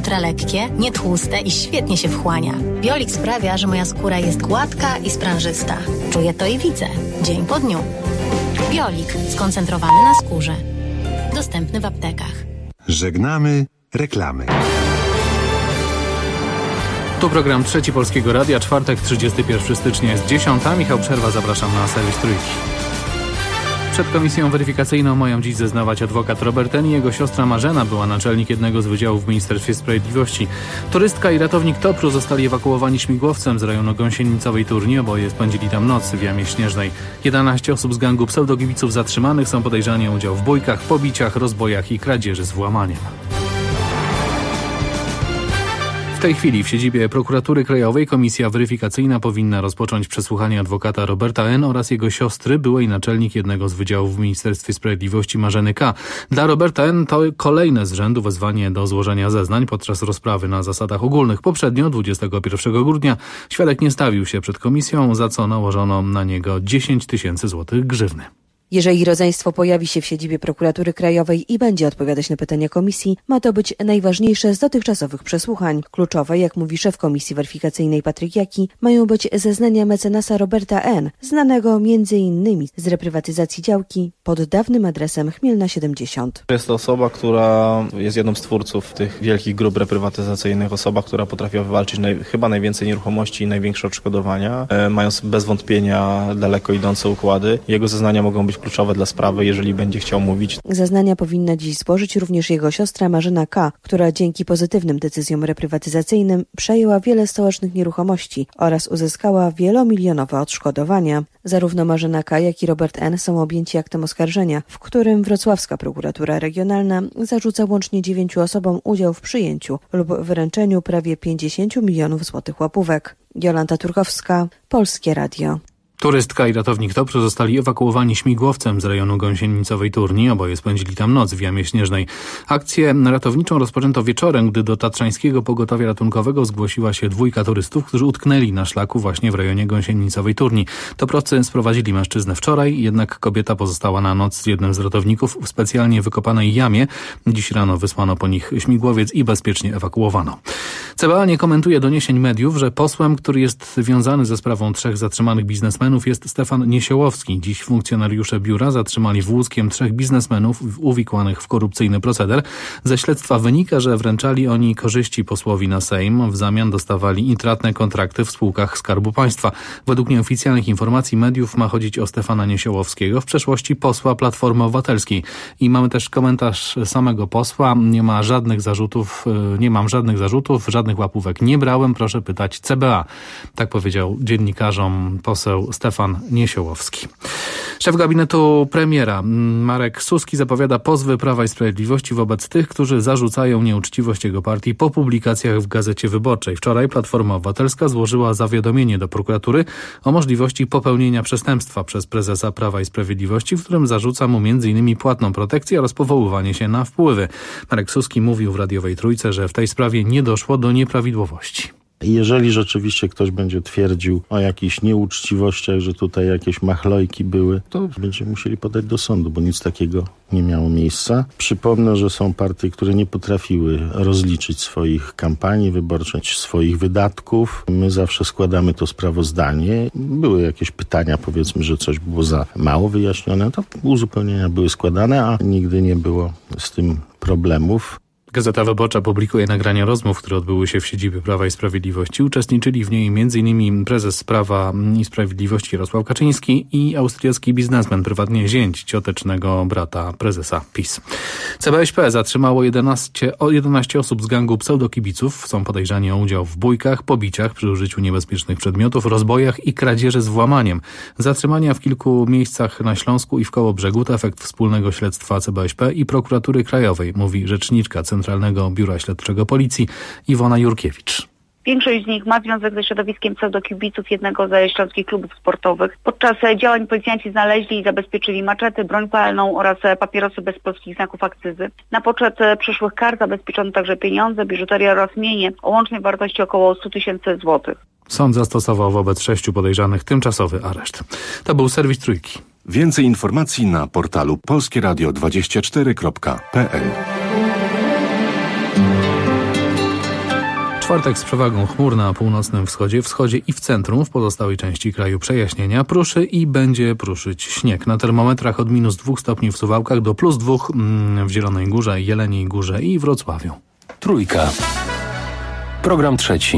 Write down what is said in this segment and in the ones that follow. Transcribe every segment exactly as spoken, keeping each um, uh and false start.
ultralekkie, nietłuste i świetnie się wchłania. Biolik sprawia, że moja skóra jest gładka i sprężysta. Czuję to i widzę. Dzień po dniu. Biolik skoncentrowany na skórze. Dostępny w aptekach. Żegnamy reklamy. Tu program Trzeci Polskiego Radia, czwartek, trzydziestego pierwszego stycznia jest dziesiąta. Michał Przerwa, zapraszam na serwis Trójki. Przed komisją weryfikacyjną mają dziś zeznawać adwokat Robert N. i jego siostra Marzena, była naczelnik jednego z wydziałów w Ministerstwie Sprawiedliwości. Turystka i ratownik Topru zostali ewakuowani śmigłowcem z rejonu Gąsienicowej Turni. Oboje spędzili tam noc w Jamie Śnieżnej. jedenaście osób z gangu pseudokibiców zatrzymanych, są podejrzani o udział w bójkach, pobiciach, rozbojach i kradzieży z włamaniem. W tej chwili w siedzibie Prokuratury Krajowej komisja weryfikacyjna powinna rozpocząć przesłuchanie adwokata Roberta N. oraz jego siostry, byłej naczelnik jednego z wydziałów w Ministerstwie Sprawiedliwości Marzeny K. Dla Roberta N. to kolejne z rzędu wezwanie do złożenia zeznań podczas rozprawy na zasadach ogólnych. Poprzednio, dwudziestego pierwszego grudnia, świadek nie stawił się przed komisją, za co nałożono na niego dziesięć tysięcy złotych grzywny. Jeżeli rodzeństwo pojawi się w siedzibie Prokuratury Krajowej i będzie odpowiadać na pytania komisji, ma to być najważniejsze z dotychczasowych przesłuchań. Kluczowe, jak mówi szef Komisji Weryfikacyjnej Patryk Jaki, mają być zeznania mecenasa Roberta N., znanego między innymi z reprywatyzacji działki pod dawnym adresem Chmielna siedemdziesiąt. Jest to osoba, która jest jedną z twórców tych wielkich grup reprywatyzacyjnych, osoba, która potrafiła wywalczyć naj, chyba najwięcej nieruchomości i największe odszkodowania, e, mając bez wątpienia daleko idące układy. Jego zeznania mogą być kluczowe dla sprawy, jeżeli będzie chciał mówić. Zeznania powinna dziś złożyć również jego siostra Marzena K., która dzięki pozytywnym decyzjom reprywatyzacyjnym przejęła wiele stołecznych nieruchomości oraz uzyskała wielomilionowe odszkodowania. Zarówno Marzena K., jak i Robert N. są objęci aktem oskarżenia, w którym wrocławska prokuratura regionalna zarzuca łącznie dziewięciu osobom udział w przyjęciu lub wyręczeniu prawie pięćdziesięciu milionów złotych łapówek. Jolanta Turkowska, Polskie Radio. Turystka i ratownik Topru zostali ewakuowani śmigłowcem z rejonu Gąsienicowej Turni. Oboje spędzili tam noc w Jamie Śnieżnej. Akcję ratowniczą rozpoczęto wieczorem, gdy do Tatrzańskiego Pogotowia Ratunkowego zgłosiła się dwójka turystów, którzy utknęli na szlaku właśnie w rejonie Gąsienicowej Turni. Toprowcy sprowadzili mężczyznę wczoraj, jednak kobieta pozostała na noc z jednym z ratowników w specjalnie wykopanej jamie. Dziś rano wysłano po nich śmigłowiec i bezpiecznie ewakuowano. C B A nie komentuje doniesień mediów, że posłem, który jest związany ze sprawą trzech zatrzymanych biznesmenów, jest Stefan Niesiołowski. Dziś funkcjonariusze biura zatrzymali w Łódzkiem trzech biznesmenów uwikłanych w korupcyjny proceder. Ze śledztwa wynika, że wręczali oni korzyści posłowi na Sejm, w zamian dostawali intratne kontrakty w spółkach Skarbu Państwa. Według nieoficjalnych informacji mediów ma chodzić o Stefana Niesiołowskiego, w przeszłości posła Platformy Obywatelskiej. I mamy też komentarz samego posła. Nie ma żadnych zarzutów, nie mam żadnych zarzutów, żadnych łapówek nie brałem, proszę pytać C B A. Tak powiedział dziennikarzom poseł Stefan Niesiołowski. Szef gabinetu premiera Marek Suski zapowiada pozwy Prawa i Sprawiedliwości wobec tych, którzy zarzucają nieuczciwość jego partii po publikacjach w Gazecie Wyborczej. Wczoraj Platforma Obywatelska złożyła zawiadomienie do prokuratury o możliwości popełnienia przestępstwa przez prezesa Prawa i Sprawiedliwości, w którym zarzuca mu między innymi płatną protekcję oraz powoływanie się na wpływy. Marek Suski mówił w radiowej Trójce, że w tej sprawie nie doszło do nieprawidłowości. Jeżeli rzeczywiście ktoś będzie twierdził o jakichś nieuczciwościach, że tutaj jakieś machlojki były, to będziemy musieli podać do sądu, bo nic takiego nie miało miejsca. Przypomnę, że są partie, które nie potrafiły rozliczyć swoich kampanii wyborczych, swoich wydatków. My zawsze składamy to sprawozdanie. Były jakieś pytania, powiedzmy, że coś było za mało wyjaśnione, to uzupełnienia były składane, a nigdy nie było z tym problemów. Gazeta Wyborcza publikuje nagrania rozmów, które odbyły się w siedzibie Prawa i Sprawiedliwości. Uczestniczyli w niej między innymi prezes Prawa i Sprawiedliwości Jarosław Kaczyński i austriacki biznesmen, prywatnie zięć ciotecznego brata prezesa PiS. C B S P zatrzymało jedenaście, jedenaście osób z gangu pseudokibiców. Są podejrzani o udział w bójkach, pobiciach przy użyciu niebezpiecznych przedmiotów, rozbojach i kradzieży z włamaniem. Zatrzymania w kilku miejscach na Śląsku i w Kołobrzegu to efekt wspólnego śledztwa C B S P i Prokuratury Krajowej, mówi rzeczniczka Centralnego Biura Śledczego Policji Iwona Jurkiewicz. Większość z nich ma związek ze środowiskiem pseudokibiców jednego ze śląskich klubów sportowych. Podczas działań policjanci znaleźli i zabezpieczyli maczety, broń palną oraz papierosy bez polskich znaków akcyzy. Na poczet przyszłych kar zabezpieczono także pieniądze, biżuterię oraz mienie o łącznej wartości około sto tysięcy złotych. Sąd zastosował wobec sześciu podejrzanych tymczasowy areszt. To był serwis Trójki. Więcej informacji na portalu polskie radio dwadzieścia cztery kropka p l. Czwartek z przewagą chmur na północnym wschodzie, wschodzie i w centrum, w pozostałej części kraju przejaśnienia, pruszy i będzie pruszyć śnieg. Na termometrach od minus dwóch stopni w Suwałkach do plus dwóch w Zielonej Górze, Jeleniej Górze i Wrocławiu. Trójka. Program trzeci.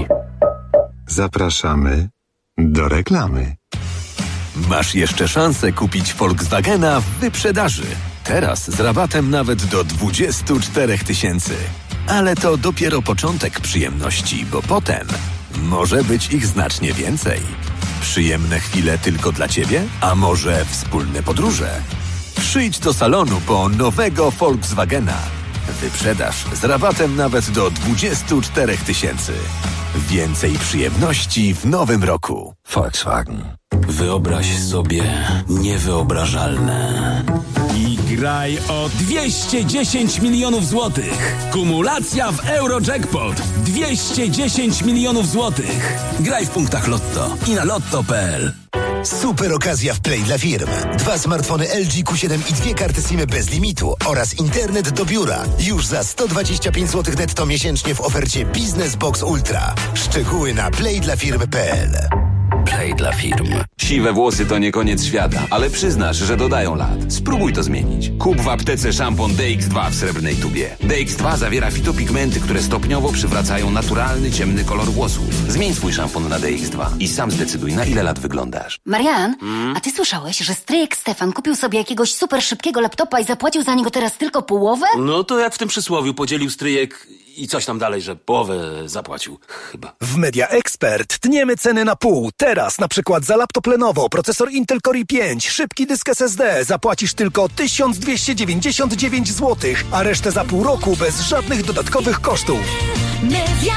Zapraszamy do reklamy. Masz jeszcze szansę kupić Volkswagena w wyprzedaży. Teraz z rabatem nawet do dwudziestu czterech tysięcy. Ale to dopiero początek przyjemności, bo potem może być ich znacznie więcej. Przyjemne chwile tylko dla Ciebie? A może wspólne podróże? Przyjdź do salonu po nowego Volkswagena. Wyprzedaż z rabatem nawet do dwudziestu czterech tysięcy. Więcej przyjemności w nowym roku. Volkswagen. Wyobraź sobie niewyobrażalne. I graj o dwieście dziesięć milionów złotych. Kumulacja w Eurojackpot. dwieście dziesięć milionów złotych. Graj w punktach Lotto i na lotto kropka p l. Super okazja w Play dla firm. Dwa smartfony L G Q siedem i dwie karty SIM bez limitu oraz internet do biura. Już za sto dwadzieścia pięć złotych netto miesięcznie w ofercie Business Box Ultra. Szczegóły na play dla firm kropka p l. Play dla firm. Siwe włosy to nie koniec świata, ale przyznasz, że dodają lat. Spróbuj to zmienić. Kup w aptece szampon D X dwa w srebrnej tubie. D X dwa zawiera fitopigmenty, które stopniowo przywracają naturalny, ciemny kolor włosów. Zmień swój szampon na D X dwa i sam zdecyduj, na ile lat wyglądasz. Marian, hmm? a ty słyszałeś, że stryjek Stefan kupił sobie jakiegoś super szybkiego laptopa i zapłacił za niego teraz tylko połowę? No to jak w tym przysłowiu, podzielił stryjek i coś tam dalej, że połowę zapłacił, chyba. W Media Expert tniemy ceny na pół. Teraz na przykład za laptop Lenovo, procesor Intel Core i pięć, szybki dysk S S D zapłacisz tylko tysiąc dwieście dziewięćdziesiąt dziewięć złotych, a resztę za pół roku bez żadnych dodatkowych kosztów. Media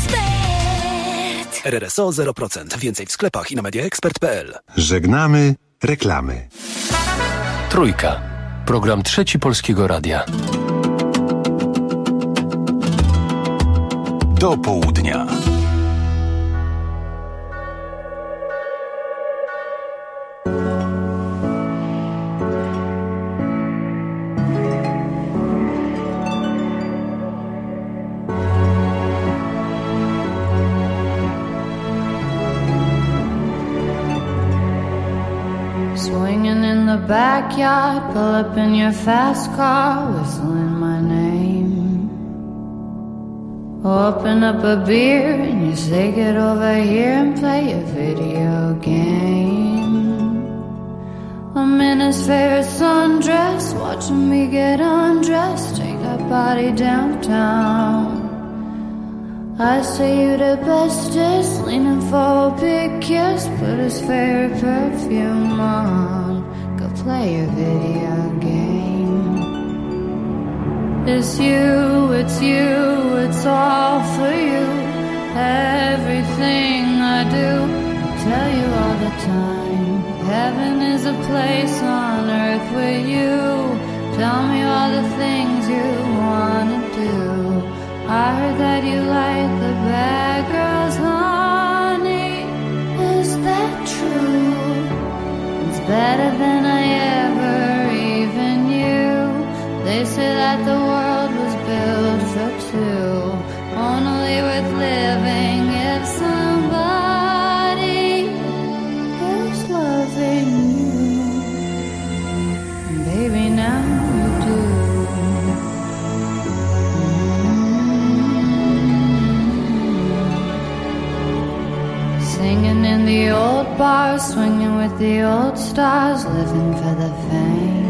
Expert. R R S O zero procent. Więcej w sklepach i na media expert kropka p l. Żegnamy reklamy. Trójka. Program trzeci Polskiego Radia. Do południa. Swinging in the backyard, pull up in your fast car, whistling my name. Open up a beer and you say get over here and play a video game. I'm in his favorite sundress, watching me get undressed, take that body downtown. I say you the bestest, leaning for a big kiss, put his favorite perfume on, go play a video game. It's you, it's you, it's all for you. Everything I do, I tell you all the time. Heaven is a place on earth with you. Tell me all the things you wanna do. I heard that you like the bad girls, honey. Is that true? It's better than I ever even knew. They say that the world was built for two, only worth living if somebody is loving you. And baby, now you do. Mm-hmm. Singing in the old bars, swinging with the old stars, living for the fame.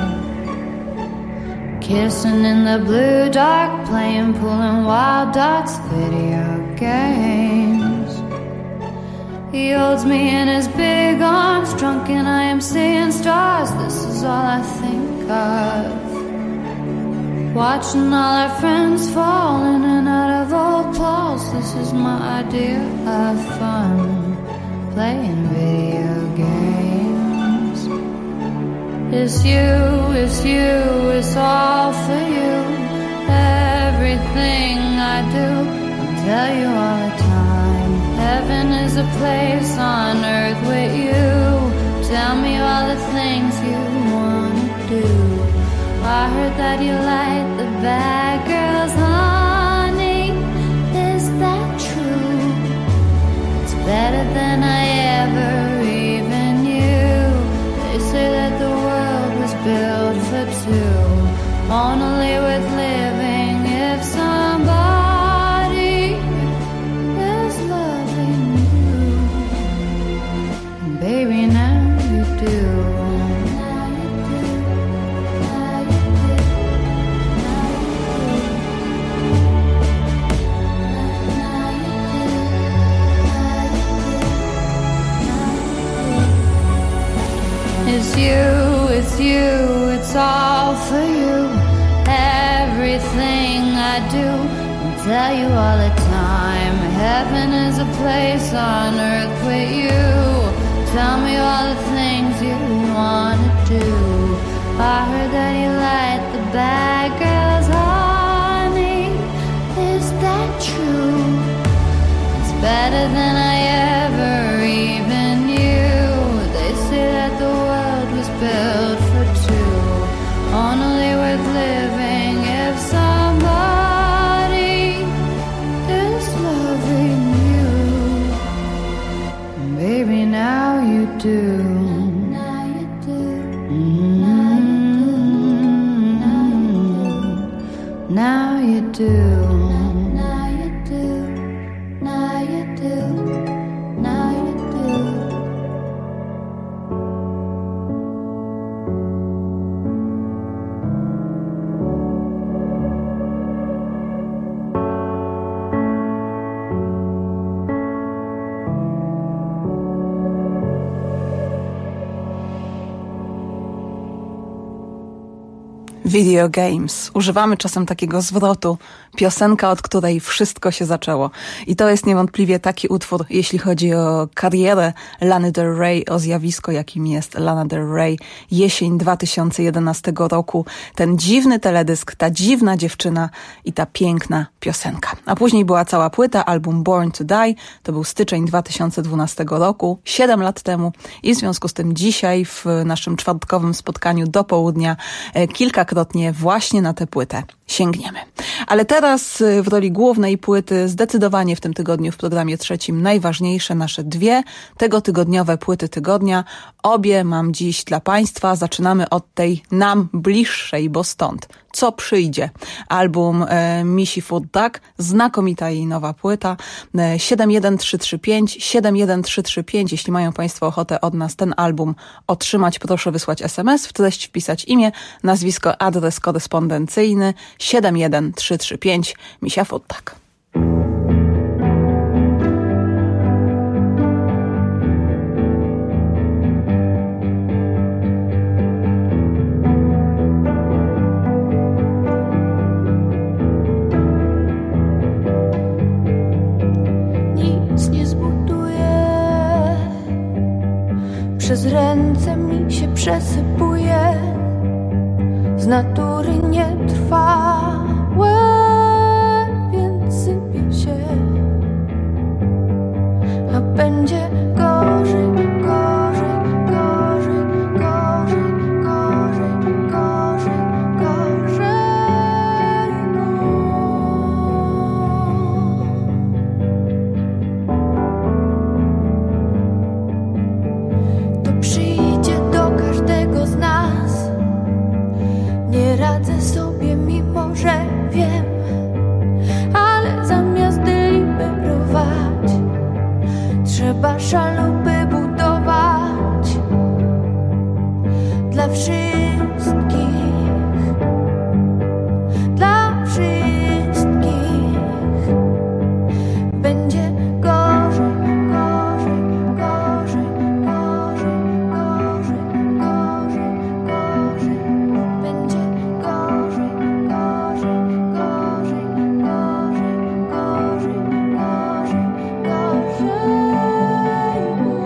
Kissing in the blue dark, playing pool and wild dots, video games. He holds me in his big arms, drunk and I am seeing stars. This is all I think of. Watching all our friends fall in and out of old clothes. This is my idea of fun, playing video games. It's you, it's you, it's all for you. Everything I do, I'll tell you all the time. Heaven is a place on earth with you. Tell me all the things you wanna do. I heard that you like the bad girls, honey. Is that I do and tell you all the time, heaven is a place on earth with you. Tell me all the things you wanna do. I heard that you like the bad girls, honey. Is that true? It's better than I ever even knew. They say that the world was built for two, only worth living if somebody is loving you. Baby, now you do. Now you do. Mm-hmm. Now you do. Now you do. Now you do. Now you do. Video games. Używamy czasem takiego zwrotu, piosenka, od której wszystko się zaczęło. I to jest niewątpliwie taki utwór, jeśli chodzi o karierę Lany Del Rey, o zjawisko, jakim jest Lana Del Rey. Jesień dwa tysiące jedenastego roku. Ten dziwny teledysk, ta dziwna dziewczyna i ta piękna piosenka. A później była cała płyta, album Born to Die. To był styczeń dwa tysiące dwunastego roku, siedem lat temu. I w związku z tym dzisiaj w naszym czwartkowym spotkaniu do południa kilkakrotnie właśnie na tę płytę sięgniemy. Ale teraz w roli głównej płyty zdecydowanie w tym tygodniu w programie trzecim najważniejsze nasze dwie tegotygodniowe płyty tygodnia. Obie mam dziś dla Państwa. Zaczynamy od tej nam bliższej, bo stąd. Co przyjdzie? Album e, Missy Food Duck, znakomita jej nowa płyta. E, siedem jeden trzy trzy pięć, siedem jeden trzy trzy pięć. Jeśli mają Państwo ochotę od nas ten album otrzymać, proszę wysłać es em es, w treść wpisać imię, nazwisko, adres korespondencyjny siedem jeden trzy trzy pięć. Misia Food Duck. Przez ręce mi się przesypuje, z natury nie trwałe, więc sypie się, a będzie gorzej, gorzej, gorzej, gorzej, gorzej, gorzej, gorzej, przyjdzie do każdego z nas. Nie radzę sobie, mimo że wiem, ale zamiast deliberować, trzeba szalupy budować dla wszystkich, dla wszystkich. Będzie gorzej, gorzej, gorzej, gorzej, gorzej, gorzej, gorzej. Będzie gorzej, gorzej, gorzej, gorzej, gorzej, gorzej, gorzej, gorzej.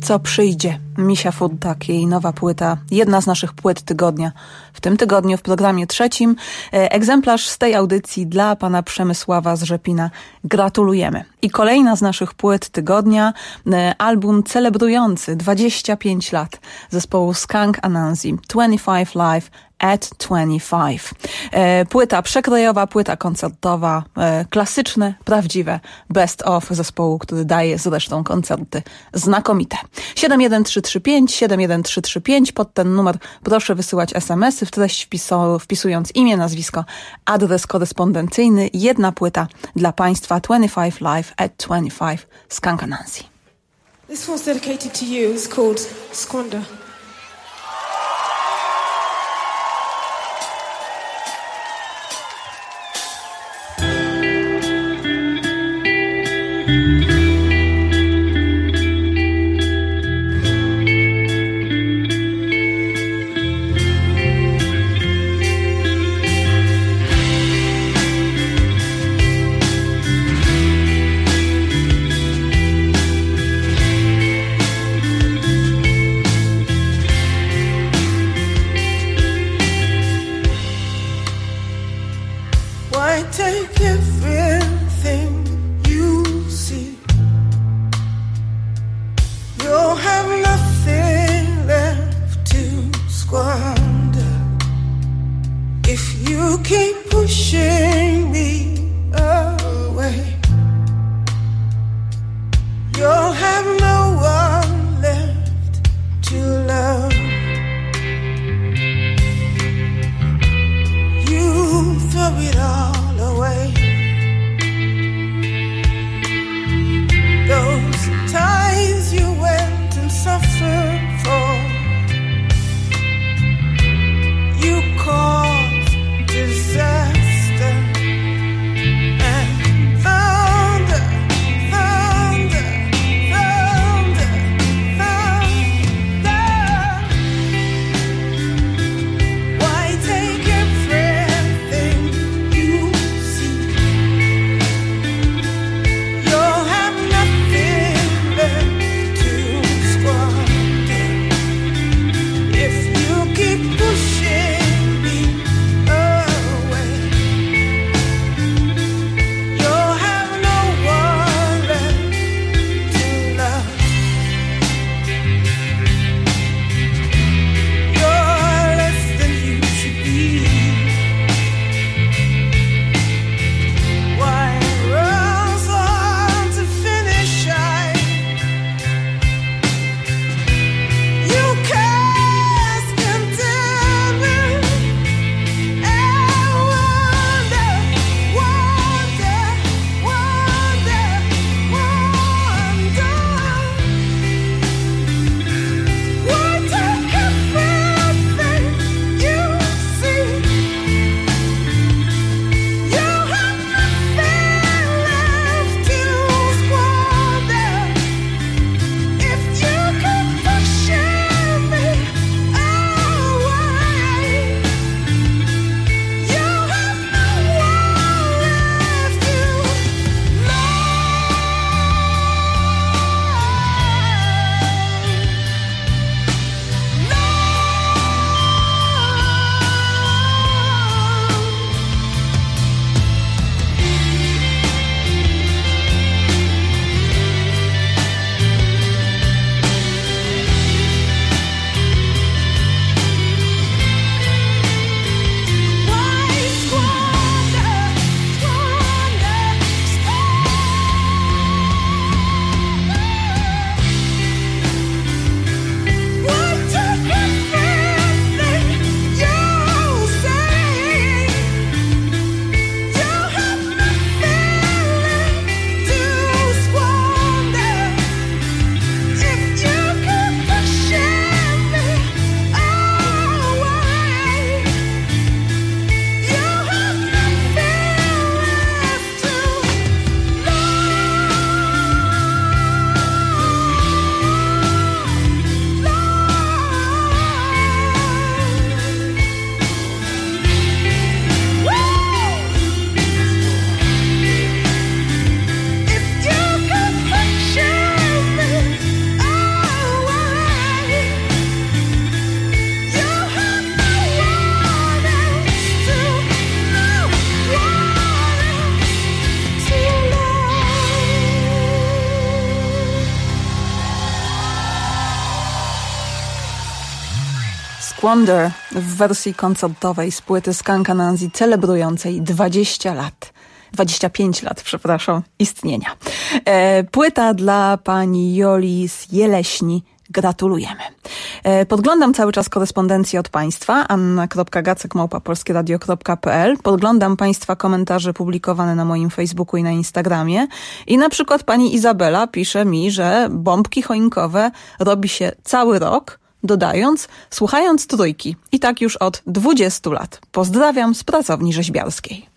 co przyjdzie. Misia Furtak, jej nowa płyta, jedna z naszych płyt tygodnia. W tym tygodniu w programie trzecim egzemplarz z tej audycji dla pana Przemysława z Rzepina. Gratulujemy. I kolejna z naszych płyt tygodnia, album celebrujący dwadzieścia pięć lat zespołu Skunk Anansi, dwadzieścia pięć Live at dwadzieścia pięć. E, płyta przekrojowa, płyta koncertowa, e, klasyczne, prawdziwe best of zespołu, który daje zresztą koncerty znakomite. siedem jeden trzy trzy pięć, siedem jeden trzy trzy pięć, pod ten numer proszę wysyłać es em esy, w treść wpisu, wpisując imię, nazwisko, adres korespondencyjny, jedna płyta dla Państwa, dwadzieścia pięć Live at dwadzieścia pięć, Skunk Anansi. This one's dedicated to you. It's called Squander. Thank Squander w wersji koncertowej z płyty Skunk Anansi celebrującej dwadzieścia lat. dwadzieścia pięć lat, przepraszam, istnienia. E, płyta dla pani Joli z Jeleśni. Gratulujemy. E, podglądam cały czas korespondencję od Państwa, anna kropka gacek małpa polskie radio kropka p l. Podglądam Państwa komentarze publikowane na moim Facebooku i na Instagramie. I na przykład pani Izabela pisze mi, że bombki choinkowe robi się cały rok, dodając, słuchając Trójki. I tak już od dwudziestu lat. Pozdrawiam z pracowni rzeźbiarskiej.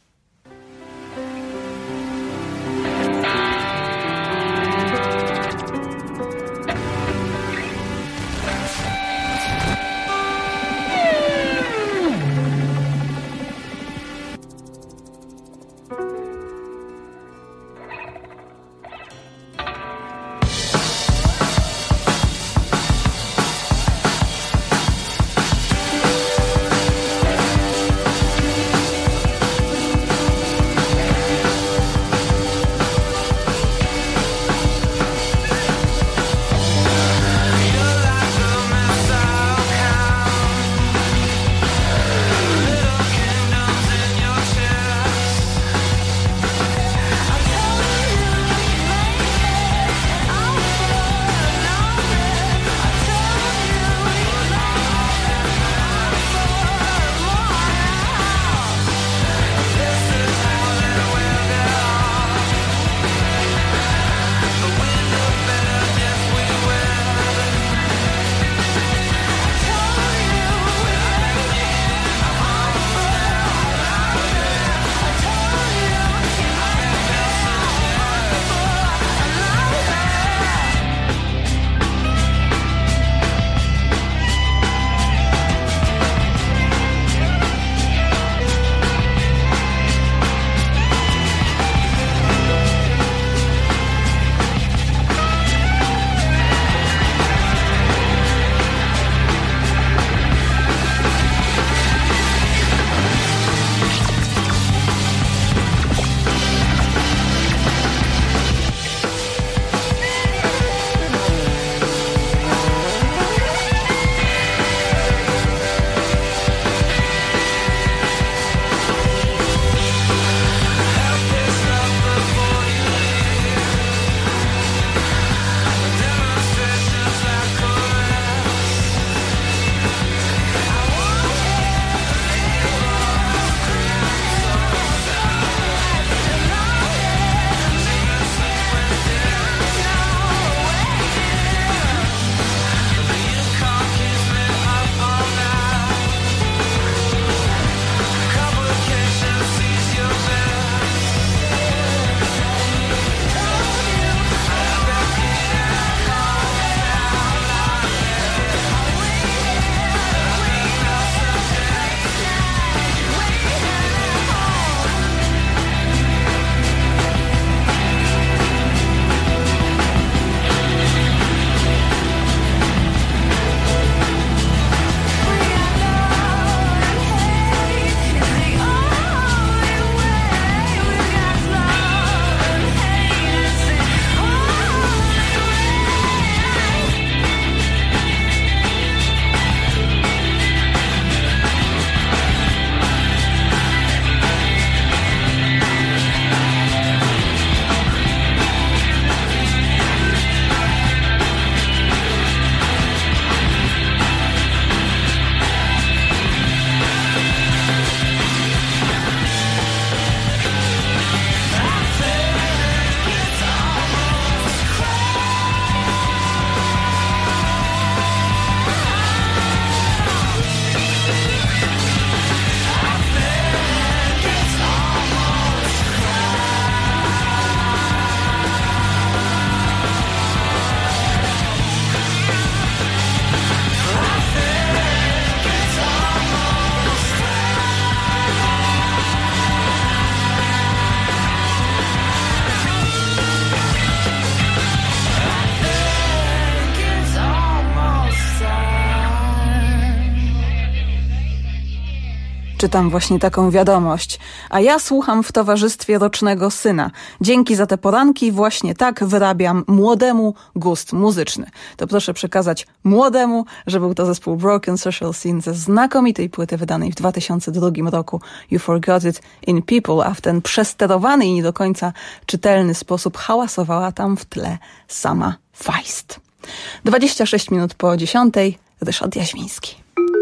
czytam właśnie taką wiadomość. A ja słucham w towarzystwie rocznego syna. Dzięki za te poranki właśnie tak wyrabiam młodemu gust muzyczny. To proszę przekazać młodemu, że był to zespół Broken Social Scene ze znakomitej płyty wydanej w dwa tysiące drugim roku You Forgot It in People, a w ten przesterowany i nie do końca czytelny sposób hałasowała tam w tle sama Feist. dwadzieścia sześć minut po dziesiątej, Ryszard Jaźwiński.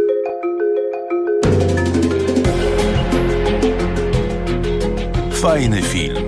Fajny film.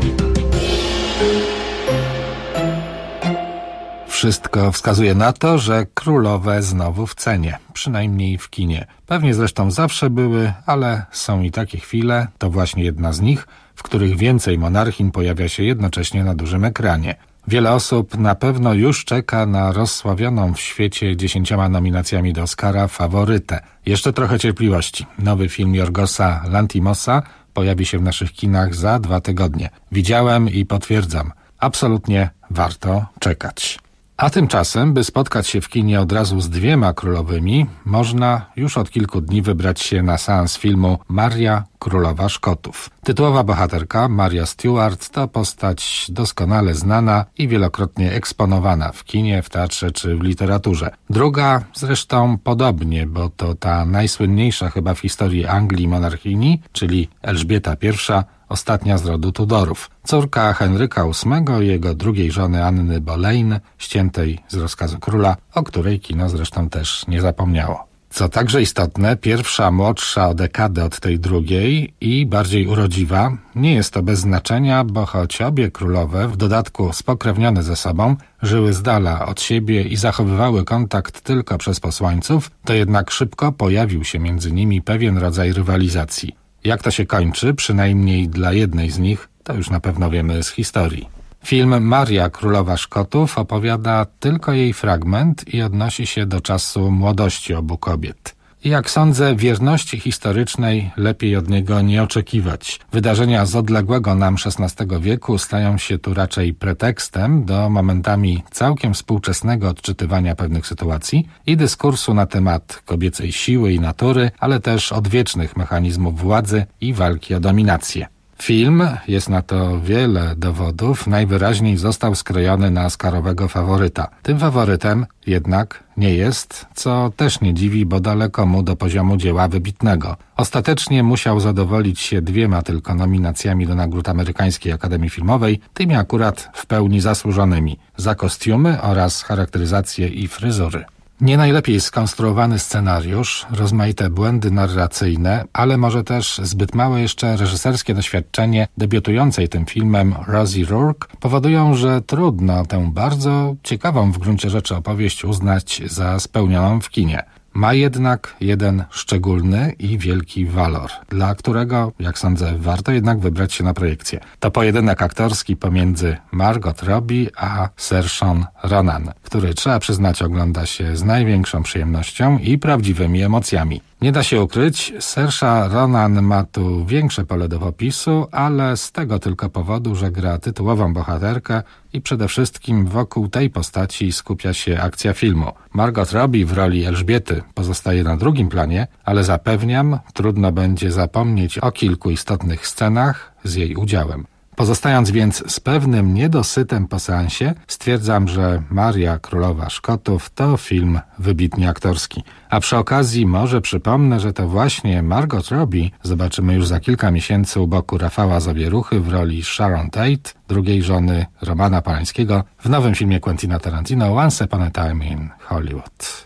Wszystko wskazuje na to, że Królowe znowu w cenie, przynajmniej w kinie. Pewnie zresztą zawsze były, ale są i takie chwile, to właśnie jedna z nich, w których więcej monarchin pojawia się jednocześnie na dużym ekranie. Wiele osób na pewno już czeka na rozsławioną w świecie dziesięcioma nominacjami do Oscara faworytę. Jeszcze trochę cierpliwości. Nowy film Jorgosa Lanthimosa pojawi się w naszych kinach za dwa tygodnie. Widziałem i potwierdzam. Absolutnie warto czekać. A tymczasem, by spotkać się w kinie od razu z dwiema królowymi, można już od kilku dni wybrać się na seans filmu Maria, Królowa Szkotów. Tytułowa bohaterka, Maria Stuart, to postać doskonale znana i wielokrotnie eksponowana w kinie, w teatrze czy w literaturze. Druga zresztą podobnie, bo to ta najsłynniejsza chyba w historii Anglii monarchini, czyli Elżbieta pierwsza, ostatnia z rodu Tudorów. Córka Henryka ósmego i jego drugiej żony Anny Boleyn, ściętej z rozkazu króla, o której kino zresztą też nie zapomniało. Co także istotne, pierwsza młodsza o dekadę od tej drugiej i bardziej urodziwa, nie jest to bez znaczenia, bo choć obie królowe, w dodatku spokrewnione ze sobą, żyły z dala od siebie i zachowywały kontakt tylko przez posłańców, to jednak szybko pojawił się między nimi pewien rodzaj rywalizacji. Jak to się kończy, przynajmniej dla jednej z nich, to już na pewno wiemy z historii. Film Maria, Królowa Szkotów opowiada tylko jej fragment i odnosi się do czasu młodości obu kobiet. I jak sądzę, wierności historycznej lepiej od niego nie oczekiwać. Wydarzenia z odległego nam szesnastego wieku stają się tu raczej pretekstem do momentami całkiem współczesnego odczytywania pewnych sytuacji i dyskursu na temat kobiecej siły i natury, ale też odwiecznych mechanizmów władzy i walki o dominację. Film, jest na to wiele dowodów, najwyraźniej został skrojony na oscarowego faworyta. Tym faworytem jednak nie jest, co też nie dziwi, bo daleko mu do poziomu dzieła wybitnego. Ostatecznie musiał zadowolić się dwiema tylko nominacjami do nagród Amerykańskiej Akademii Filmowej, tymi akurat w pełni zasłużonymi, za kostiumy oraz charakteryzację i fryzury. Nie najlepiej skonstruowany scenariusz, rozmaite błędy narracyjne, ale może też zbyt małe jeszcze reżyserskie doświadczenie debiutującej tym filmem Rosie Rourke powodują, że trudno tę bardzo ciekawą w gruncie rzeczy opowieść uznać za spełnioną w kinie. Ma jednak jeden szczególny i wielki walor, dla którego, jak sądzę, warto jednak wybrać się na projekcję. To pojedynek aktorski pomiędzy Margot Robbie a Saoirse Ronan, który, trzeba przyznać, ogląda się z największą przyjemnością i prawdziwymi emocjami. Nie da się ukryć, Saoirse Ronan ma tu większe pole do popisu, ale z tego tylko powodu, że gra tytułową bohaterkę i przede wszystkim wokół tej postaci skupia się akcja filmu. Margot Robbie w roli Elżbiety pozostaje na drugim planie, ale zapewniam, trudno będzie zapomnieć o kilku istotnych scenach z jej udziałem. Pozostając więc z pewnym niedosytem po seansie, stwierdzam, że Maria, Królowa Szkotów to film wybitnie aktorski. A przy okazji może przypomnę, że to właśnie Margot Robbie zobaczymy już za kilka miesięcy u boku Rafała Zawieruchy w roli Sharon Tate, drugiej żony Romana Polańskiego, w nowym filmie Quentina Tarantino Once Upon a Time in Hollywood.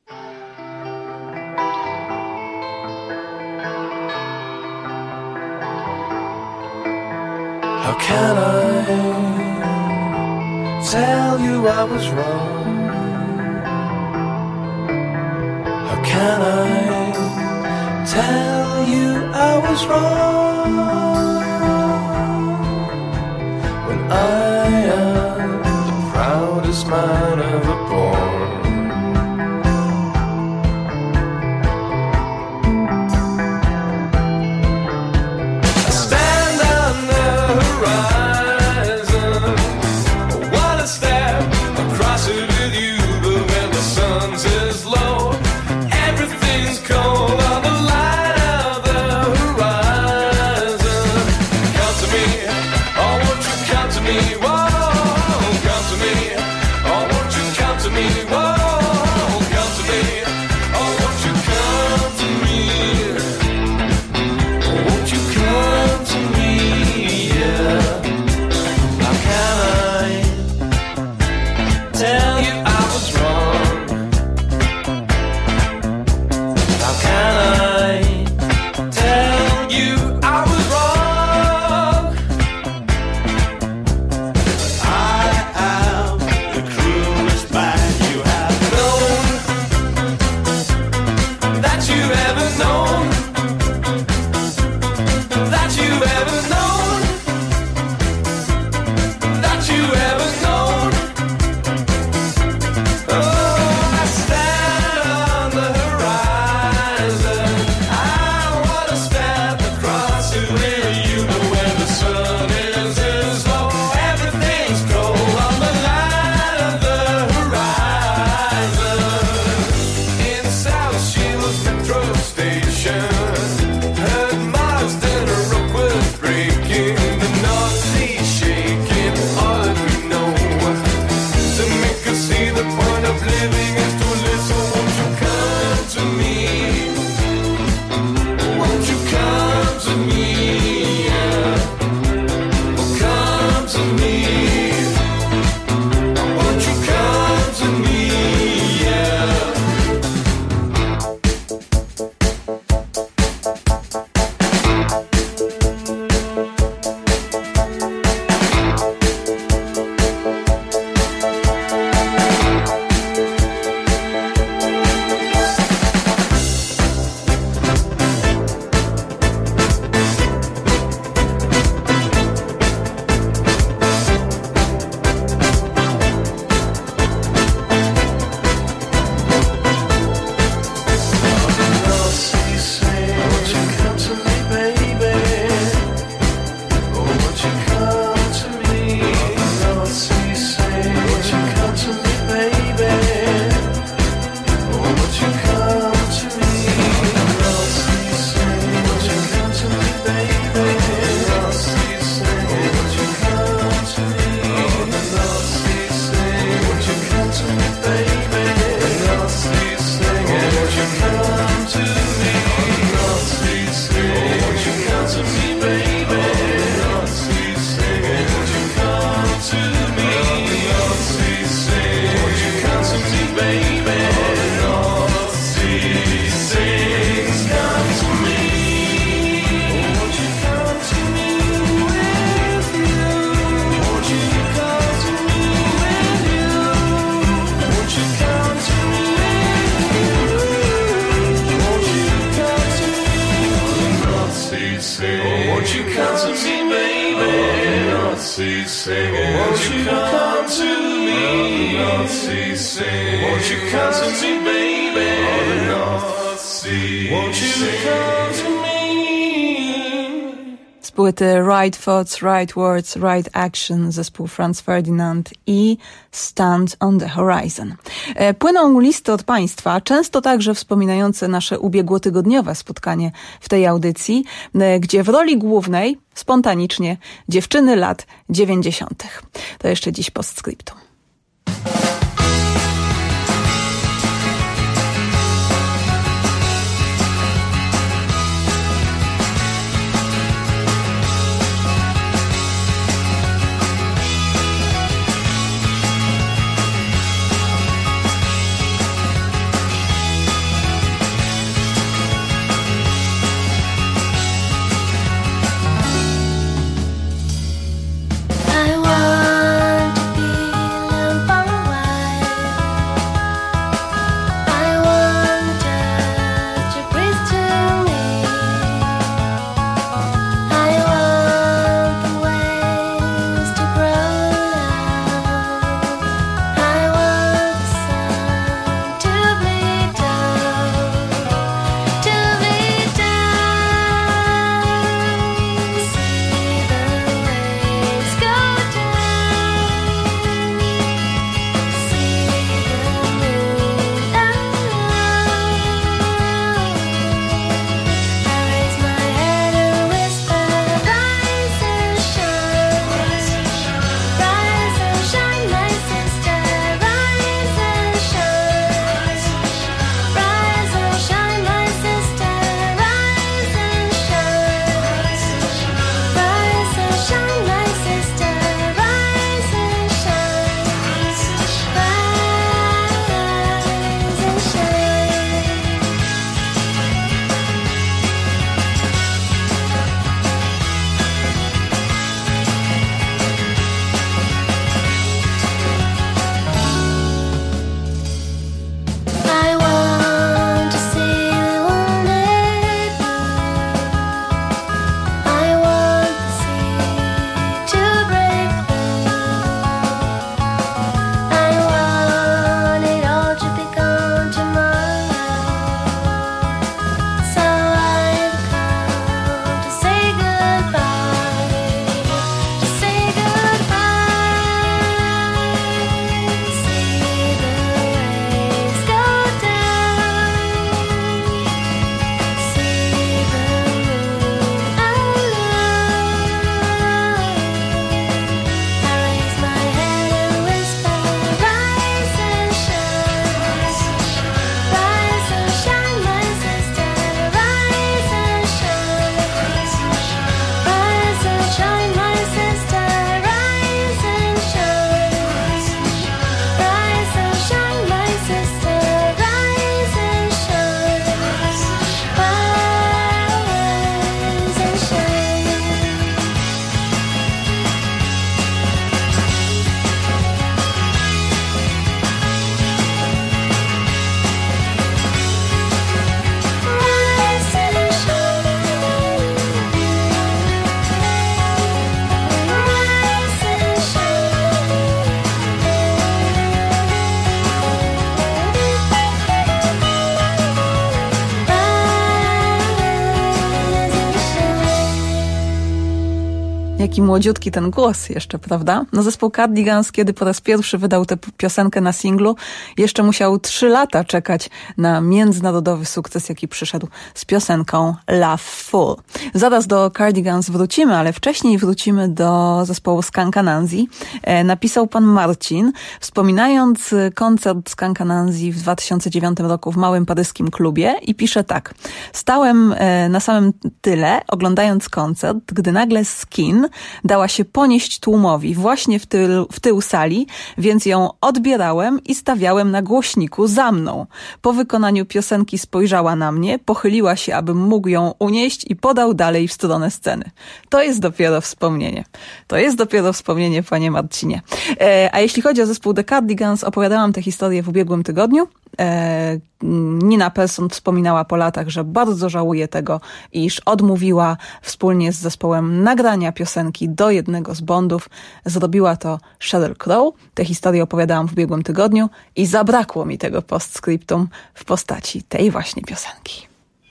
How can I tell you I was wrong? How can I tell you I was wrong when I am the proudest man ever born? Cold on the line of the cease singing. Won't you come to me? North Sea sing. Won't you come to me, baby? On the North Sea. Won't you come to me? Z płyty Right Thoughts, Right Words, Right Action, zespół Franz Ferdinand i Stand on the Horizon. Płyną listy od Państwa, często także wspominające nasze ubiegłotygodniowe spotkanie w tej audycji, gdzie w roli głównej, spontanicznie, dziewczyny lat dziewięćdziesiątych. To jeszcze dziś postscriptum. I want to be Jaki młodziutki ten głos jeszcze, prawda? No zespół Cardigans, kiedy po raz pierwszy wydał tę piosenkę na singlu, jeszcze musiał trzy lata czekać na międzynarodowy sukces, jaki przyszedł z piosenką Love Full. Zaraz do Cardigans wrócimy, ale wcześniej wrócimy do zespołu Skunk Anansi. E, napisał pan Marcin, wspominając koncert Skunk Anansi w dwa tysiące dziewiątym roku w małym paryskim klubie i pisze tak. Stałem e, na samym tyle, oglądając koncert, gdy nagle Skin dała się ponieść tłumowi właśnie w tył, w tył sali, więc ją odbierałem i stawiałem na głośniku za mną. Po wykonaniu piosenki spojrzała na mnie, pochyliła się, abym mógł ją unieść i podał dalej w stronę sceny. To jest dopiero wspomnienie. To jest dopiero wspomnienie, panie Marcinie. E, a jeśli chodzi o zespół The Cardigans, opowiadałam tę historię w ubiegłym tygodniu E, Nina Persson wspominała po latach, że bardzo żałuje tego, iż odmówiła wspólnie z zespołem nagrania piosenki do jednego z Bondów. Zrobiła to Sheryl Crow. Tę historię opowiadałam w ubiegłym tygodniu i zabrakło mi tego postscriptum w postaci tej właśnie piosenki.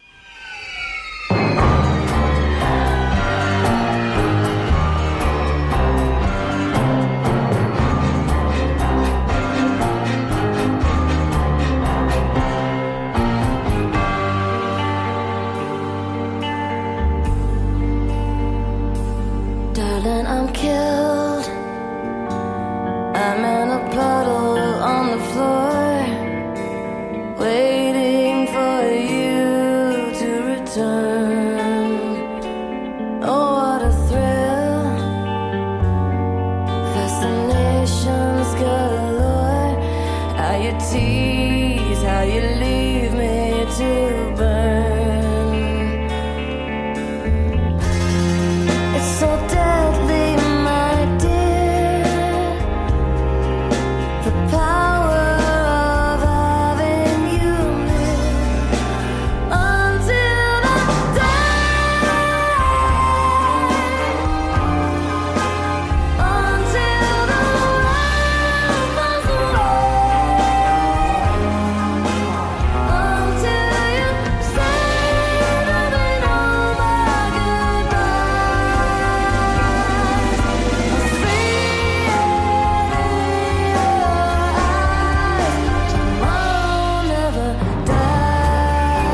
Darling, I'm killed. I'm in a puddle on the floor, waiting for you to return. Oh, what a thrill. Fascinations galore. How you tease, how you leave me to burn. It's so deadly, my dear, the power of having you near until I die, until the world falls away, until you say that we know my goodbye. Tomorrow never dies.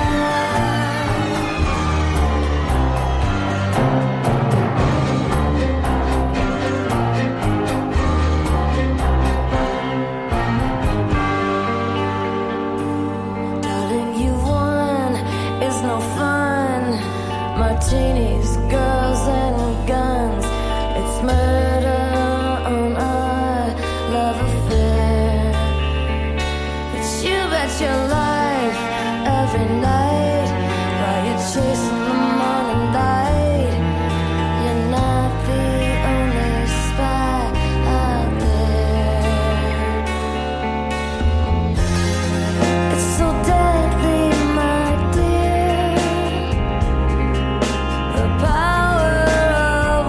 Darling, you won. It's no fun. Martinis, girls, and guns. It's murder on our love affair. It's you bet your life every night while you're chasing the morning light. You're not the only spy out there. It's so deadly, my dear, the power of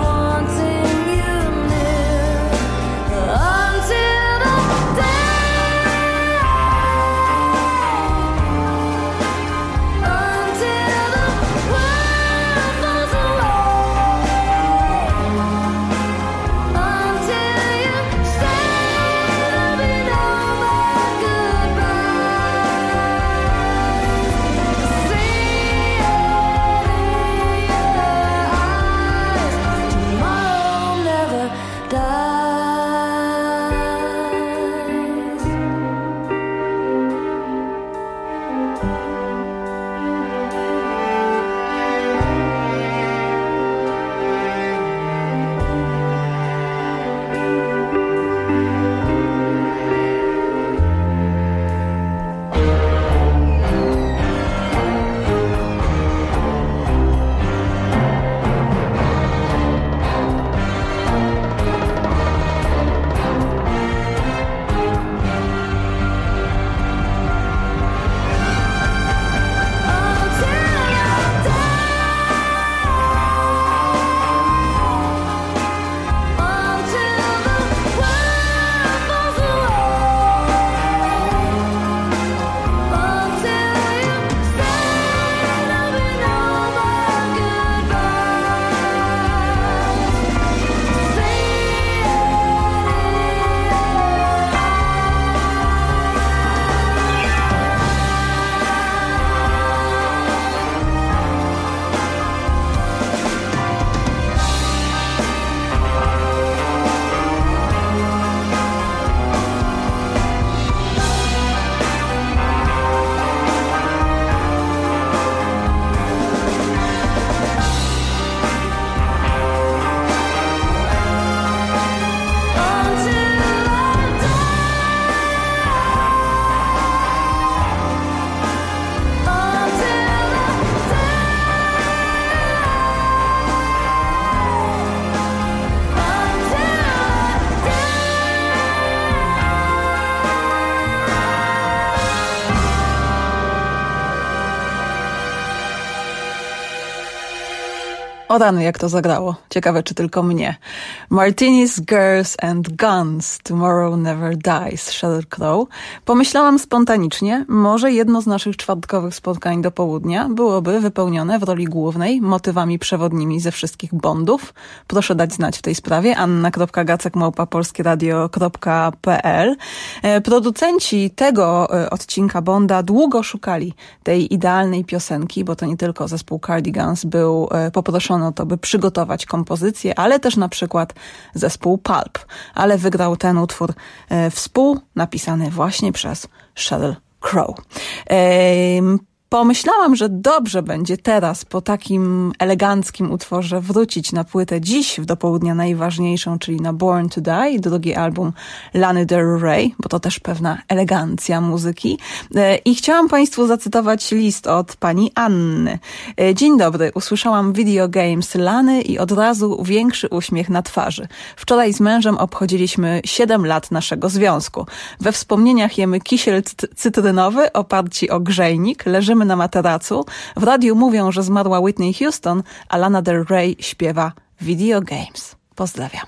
O rany, jak to zagrało. Ciekawe, czy tylko mnie. Martinis, Girls and Guns, Tomorrow Never Dies, Sheryl Crow. Pomyślałam spontanicznie, może jedno z naszych czwartkowych spotkań do południa byłoby wypełnione w roli głównej motywami przewodnimi ze wszystkich Bondów. Proszę dać znać w tej sprawie. anna kropka gacek małpa polskieradio kropka p l. Producenci tego odcinka Bonda długo szukali tej idealnej piosenki, bo to nie tylko zespół Cardigans był poproszony o to, by przygotować kompozycję, ale też na przykład zespół Pulp. Ale wygrał ten utwór e, współnapisany właśnie przez Sheryl Crow. E, Pomyślałam, że dobrze będzie teraz po takim eleganckim utworze wrócić na płytę dziś w do południa najważniejszą, czyli na Born to Die, drugi album Lany Del Rey, bo to też pewna elegancja muzyki. I chciałam Państwu zacytować list od pani Anny. Dzień dobry, usłyszałam Video Games Lany i od razu większy uśmiech na twarzy. Wczoraj z mężem obchodziliśmy siedem lat naszego związku. We wspomnieniach jemy kisiel cytrynowy oparci o grzejnik, leżymy na materacu. W radiu mówią, że zmarła Whitney Houston, a Lana Del Rey śpiewa Video Games. Pozdrawiamy.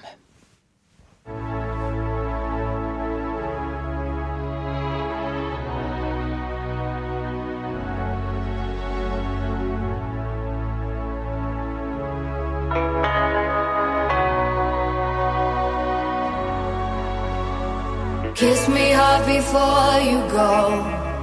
Kiss me hard before you go.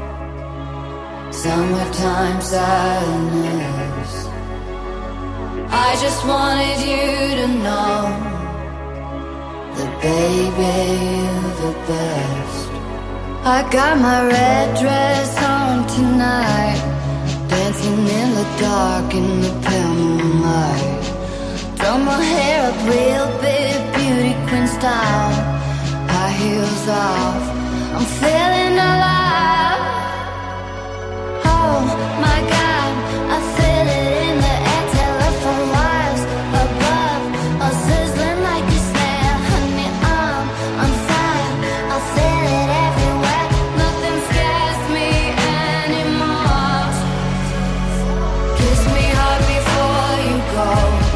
Summertime sadness. I just wanted you to know that baby, you're the best. I got my red dress on tonight, dancing in the dark in the pale moonlight. Done my hair up real big, beauty queen style, high heels off, I'm feeling alive. Oh my God, I feel it in the air, telephone wires above, all sizzling like a snare. Honey, I'm on fire, I feel it everywhere. Nothing scares me anymore. Kiss me hard before you go.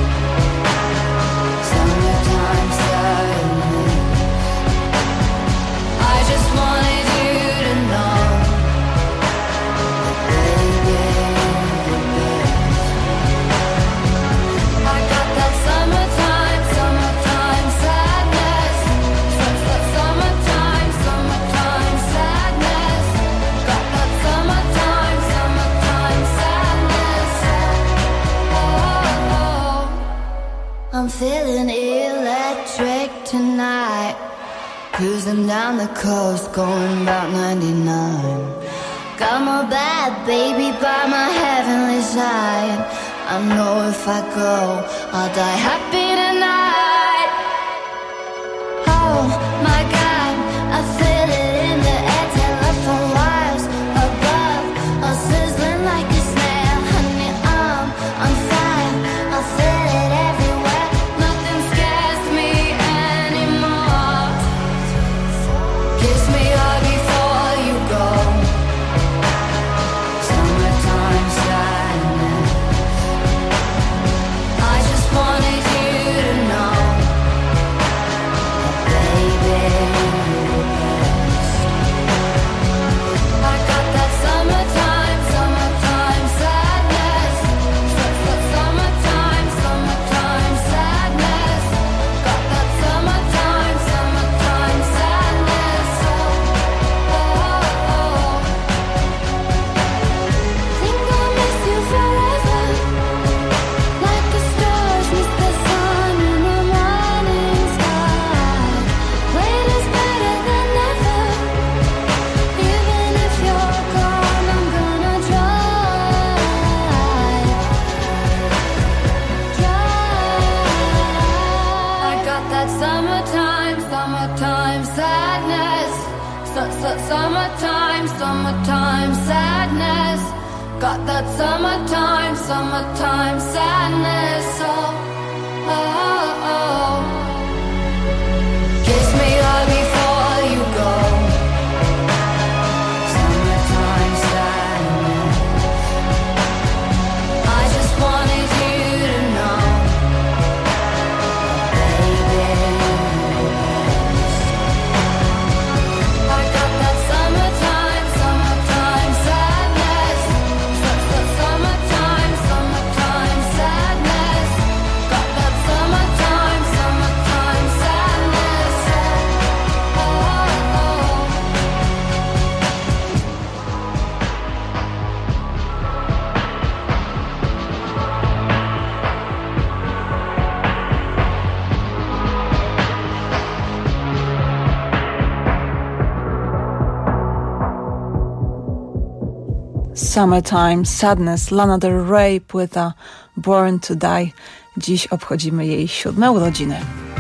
Summertime sadness. I just wanted you to know. I'm feeling electric tonight, cruising down the coast, going about ninety-nine. Got my bad baby by my heavenly side. I know if I go, I'll die happy tonight. Oh my God, I feel it in the air, telephone wires above, all sizzling like a snare. Honey, I'm on fire, I feel it everywhere. Nothing scares me anymore. Kiss me hard before you go. Summertime sadness. I just wanted you to know that baby, you're the best. I got that summertime, summertime sadness. Summertime, summertime sadness. Got that summertime, summertime sadness. Oh, oh, oh. Think I'll miss you forever, like the stars miss the sun in the morning sky. Wait is better than never. Even if you're gone, I'm gonna try, try. I got that summertime, summertime sadness. Su- su- Summertime, summertime sadness. Got that summertime, summertime sadness. Oh, oh, oh. Kiss me hard before you go. Summertime sadness. I just wanted you to know Summertime Sadness, Lana Del Rey, płyta Born to Die. Dziś obchodzimy jej siódme urodziny.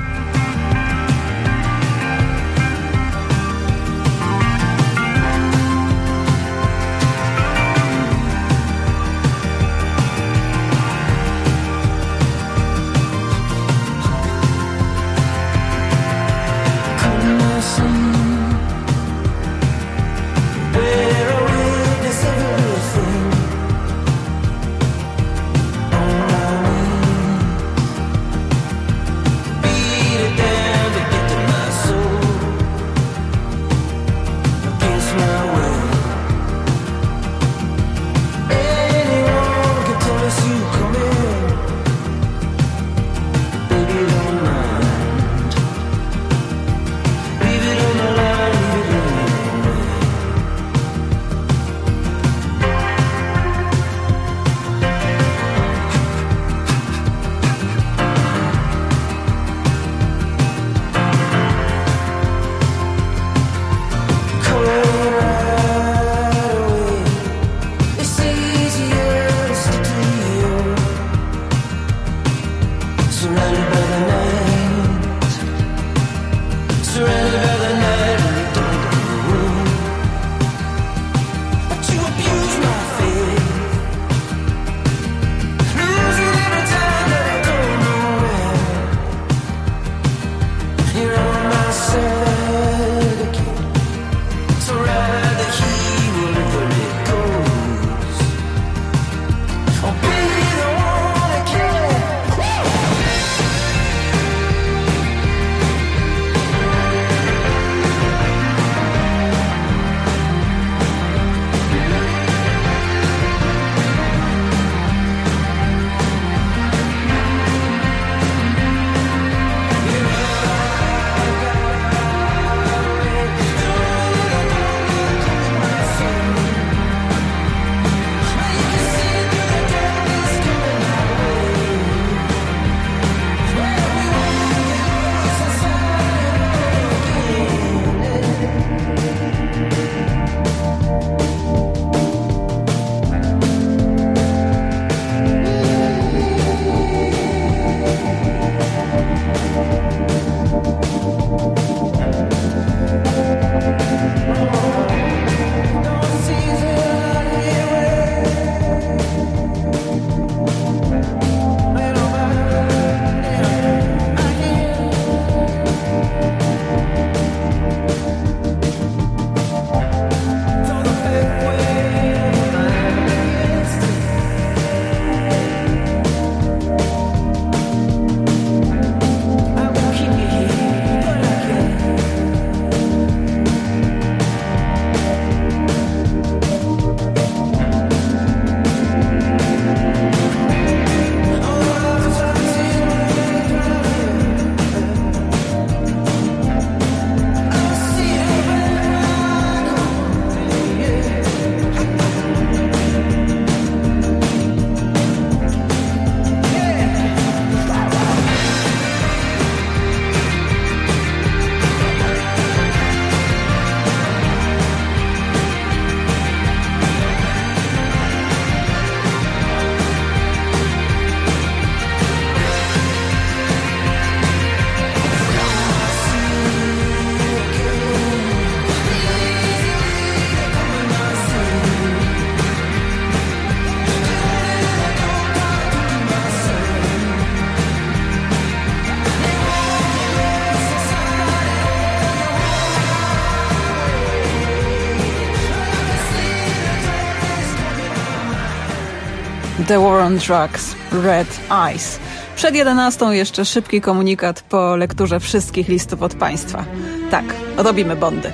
The War on Drugs, Red Eyes. Przed jedenastą jeszcze szybki komunikat po lekturze wszystkich listów od państwa. Tak, robimy bondy.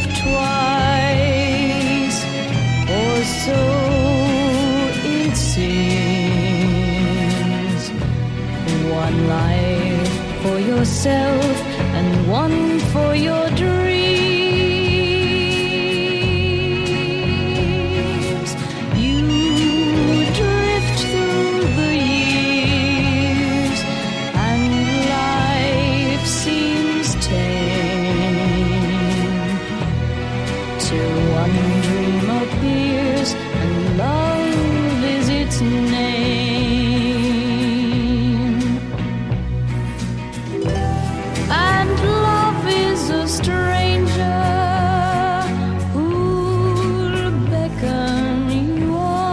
So it seems. for yourself and one for your dreams. You drift through the years and life seems tame till one dream appears and love is its name. And love is a stranger who'll beckon you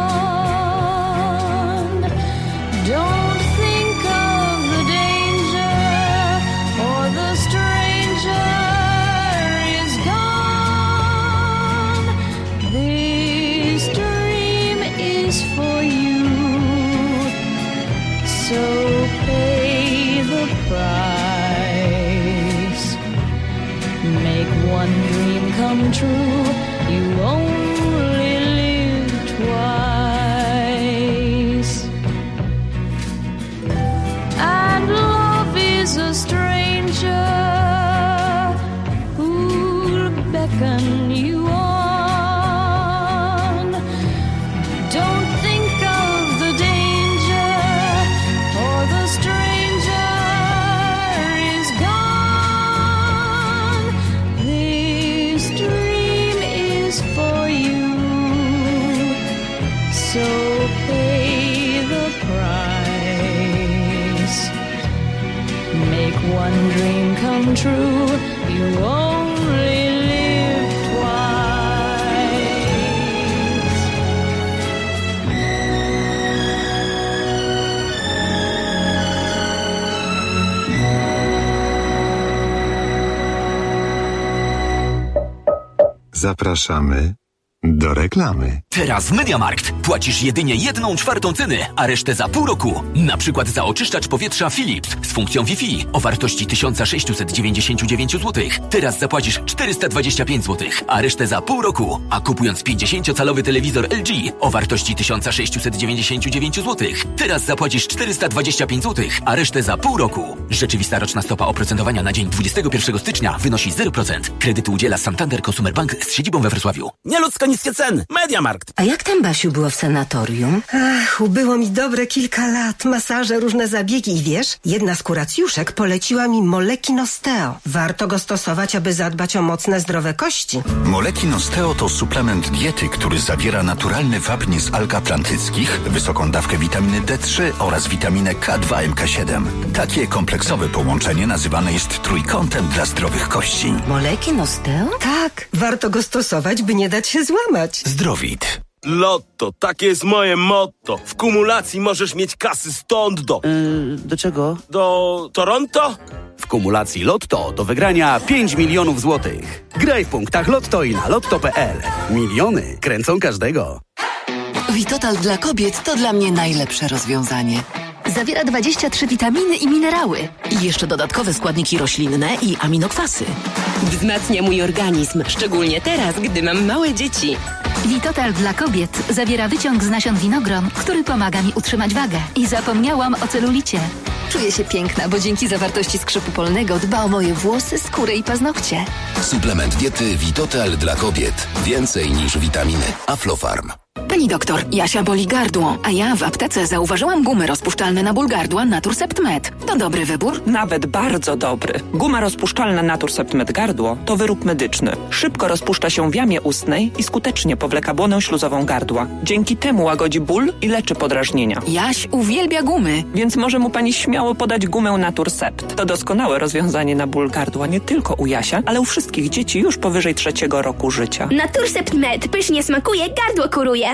on. Don't think of the danger, or the stranger is gone. This dream is for you, so pay the price. Make one dream come true. You only live twice. And love is a stranger who'll beckon you on. Don't think of the danger, or the stranger is gone. This dream is for you, so pay the price. Make one dream come true. You only live twice. Zapraszamy do reklamy. Teraz w MediaMarkt płacisz jedynie jedną czwartą ceny, a resztę za pół roku. Na przykład za oczyszczacz powietrza Philips z funkcją Wi-Fi o wartości tysiąc sześćset dziewięćdziesiąt dziewięć złotych. Teraz zapłacisz czterysta dwadzieścia pięć złotych, a resztę za pół roku. A kupując pięćdziesięciocalowy telewizor L G o wartości tysiąc sześćset dziewięćdziesiąt dziewięć złotych, teraz zapłacisz czterysta dwadzieścia pięć złotych, a resztę za pół roku. Rzeczywista roczna stopa oprocentowania na dzień dwudziestego pierwszego stycznia wynosi zero procent. Kredytu udziela Santander Consumer Bank z siedzibą we Wrocławiu. Nieludzko niskie ceny. MediaMarkt. A jak tam, Basiu, było w sanatorium? Ach, ubyło mi dobre kilka lat. Masaże, różne zabiegi i wiesz, jedna z kuracjuszek poleciła mi Moleki Nosteo. Warto go stosować, aby zadbać o mocne, zdrowe kości. Moleki Nosteo to suplement diety, który zawiera naturalny wapń z alg atlantyckich, wysoką dawkę witaminy D trzy oraz witaminę K dwa M K siedem. Takie kompleksowe połączenie nazywane jest trójkątem dla zdrowych kości. Moleki Nosteo? Tak, warto go stosować, by nie dać się złamać. Zdrowit. Lotto, takie jest moje motto. W kumulacji możesz mieć kasy stąd do... Yy, do czego? Do Toronto? W kumulacji Lotto do wygrania pięć milionów złotych. Graj w punktach Lotto i na lotto kropka p l. Miliony kręcą każdego. Vitotal dla kobiet to dla mnie najlepsze rozwiązanie. Zawiera dwadzieścia trzy witaminy i minerały. I jeszcze dodatkowe składniki roślinne i aminokwasy. Wzmacnia mój organizm, szczególnie teraz, gdy mam małe dzieci. Vitotal dla kobiet zawiera wyciąg z nasion winogron, który pomaga mi utrzymać wagę. I zapomniałam o celulicie. Czuję się piękna, bo dzięki zawartości skrzypu polnego dba o moje włosy, skórę i paznokcie. Suplement diety Vitotal dla kobiet. Więcej niż witaminy. Aflofarm. Pani doktor, Jasia boli gardło, a ja w aptece zauważyłam gumy rozpuszczalne na ból gardła Naturcept Med. To dobry wybór? Nawet bardzo dobry. Guma rozpuszczalna Naturcept Med gardło to wyrób medyczny. Szybko rozpuszcza się w jamie ustnej i skutecznie powleka błonę śluzową gardła. Dzięki temu łagodzi ból i leczy podrażnienia. Jaś uwielbia gumy. Więc może mu pani śmiało podać gumę Naturcept. To doskonałe rozwiązanie na ból gardła nie tylko u Jasia, ale u wszystkich dzieci już powyżej trzeciego roku życia. Naturcept Med pysznie smakuje, gardło kuruje.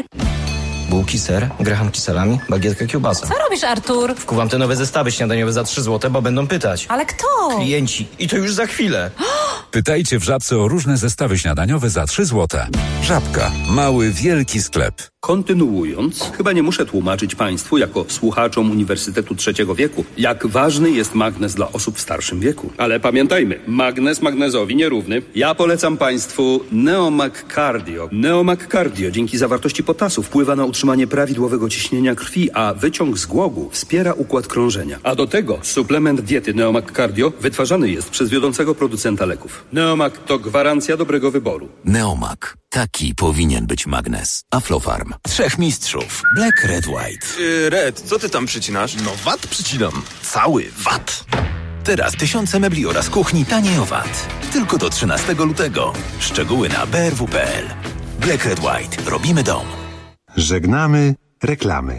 Bułki, ser, grachanki salami, bagietka, kiełbasa. Co robisz, Artur? Wkuwam te nowe zestawy śniadaniowe za trzy złote, bo będą pytać. Ale kto? Klienci. I to już za chwilę. Pytajcie w Żabce o różne zestawy śniadaniowe za trzy złote. Żabka. Mały, wielki sklep. Kontynuując, chyba nie muszę tłumaczyć Państwu, jako słuchaczom Uniwersytetu Trzeciego Wieku, jak ważny jest magnez dla osób w starszym wieku. Ale pamiętajmy, magnez magnezowi nierówny. Ja polecam Państwu Neomag Cardio. Neomag Cardio dzięki zawartości potasu wpływa na utrzymanie prawidłowego ciśnienia krwi, a wyciąg z głogu wspiera układ krążenia. A do tego suplement diety Neomag Cardio wytwarzany jest przez wiodącego producenta leków. Neomag to gwarancja dobrego wyboru. Neomag. Taki powinien być magnez. Aflofarm. Trzech mistrzów. Black, Red, White. Yy, Red, co ty tam przycinasz? No wat przycinam. Cały wat. Teraz tysiące mebli oraz kuchni taniej o wat. Tylko do trzynastego lutego. Szczegóły na b r w kropka p l. Black, Red, White. Robimy dom. Żegnamy reklamy.